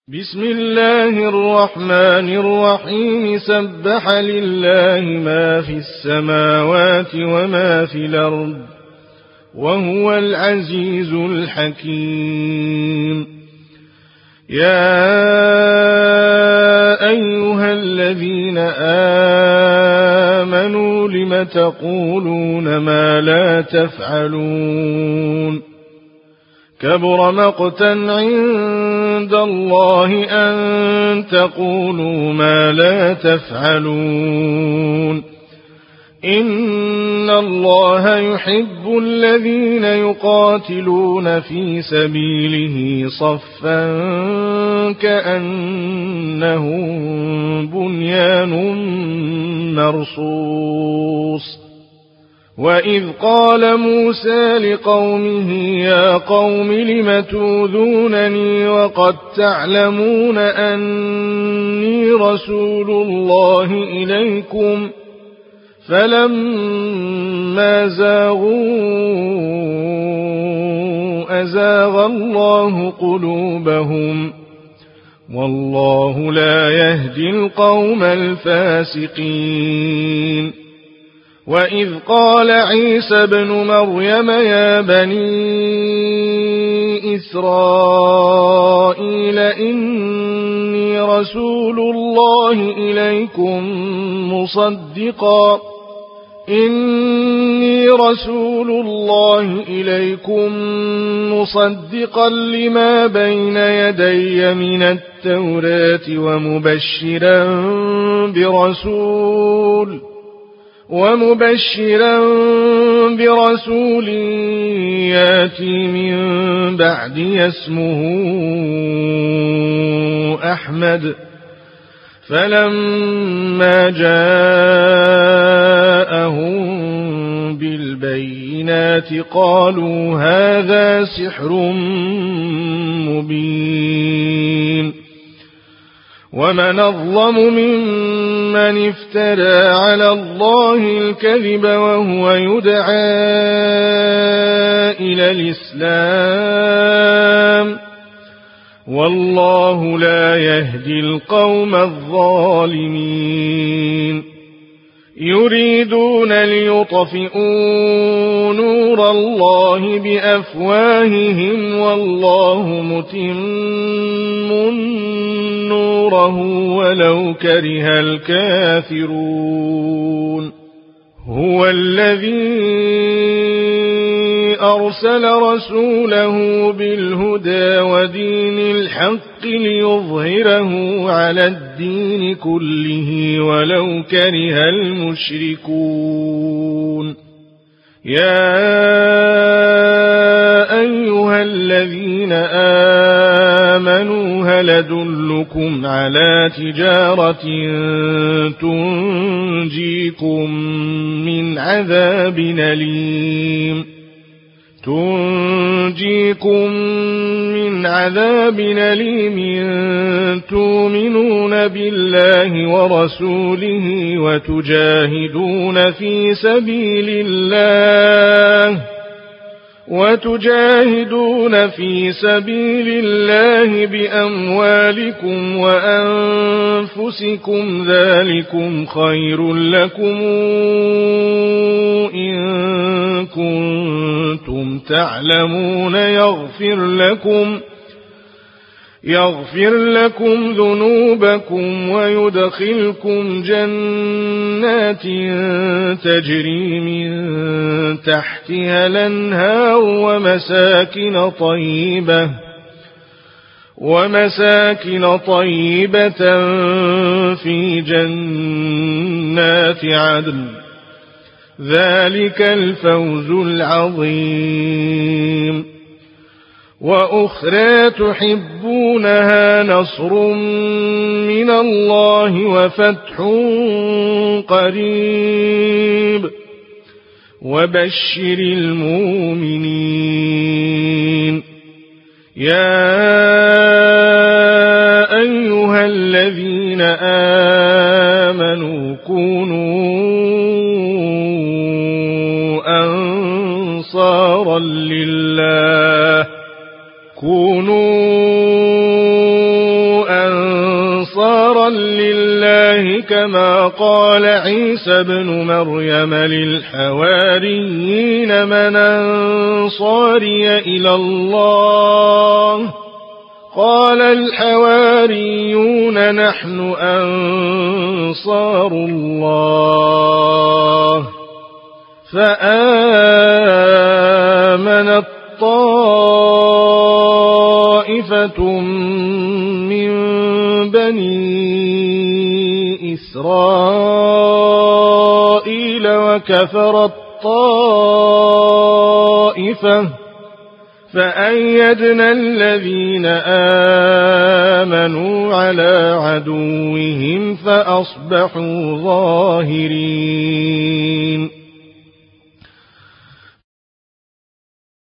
بسم الله الرحمن الرحيم سبح لله ما في السماوات وما في الأرض وهو العزيز الحكيم. يا أيها الذين آمنوا لم تقولون ما لا تفعلون كبر مقتا عند الله أن تقولوا ما لا تفعلون إن الله يحب الذين يقاتلون في سبيله صفا كأنهم بنيان مرصوص. وإذ قال موسى لقومه يا قوم لم تؤذونني وقد تعلمون أني رسول الله إليكم فلما زاغوا أزاغ الله قلوبهم والله لا يهدي القوم الفاسقين. وإذ قال عيسى ابن مريم يا بني إسرائيل إني رسول الله إليكم مصدقا لما بين يدي من التوراة ومبشرا برسول ياتي من بعدي اسمه أحمد. فلما جاءهم بالبينات قالوا هذا سحر مبين. ومن أظلم ممن افترى على الله الكذب وهو يدعى إلى الإسلام والله لا يهدي القوم الظالمين. يريدون ليطفئوا نور الله بأفواههم والله متم نوره ولو كره الكافرون. هو الذي أرسل رسوله بالهدى ودين الحق ليظهره على الدين كله ولو كره المشركون. يا أيها الذين آمنوا هل أدلكم على تجارة تنجيكم من عذاب أليم تؤمنون بالله ورسوله وتجاهدون في سبيل الله بأموالكم وأنفسكم ذلكم خير لكم إن كنتم تعلمون يغفر لكم ذنوبكم ويدخلكم جنات تجري من تحتها الأنهار ومساكن طيبة في جنات عدن ذلك الفوز العظيم. وأخرى تحبونها نصر من الله وفتح قريب وبشر المؤمنين. يا أيها الذين آمنوا كونوا أنصارا لله كونوا نصرا لله كما قال عيسى بن مريم للحواريين من أنصاري إلى الله قال الحواريون نحن أنصار الله فآمنت طائفة من بني إسرائيل وكفرت طائفة فأيدنا الذين آمنوا على عدوهم فأصبحوا ظاهرين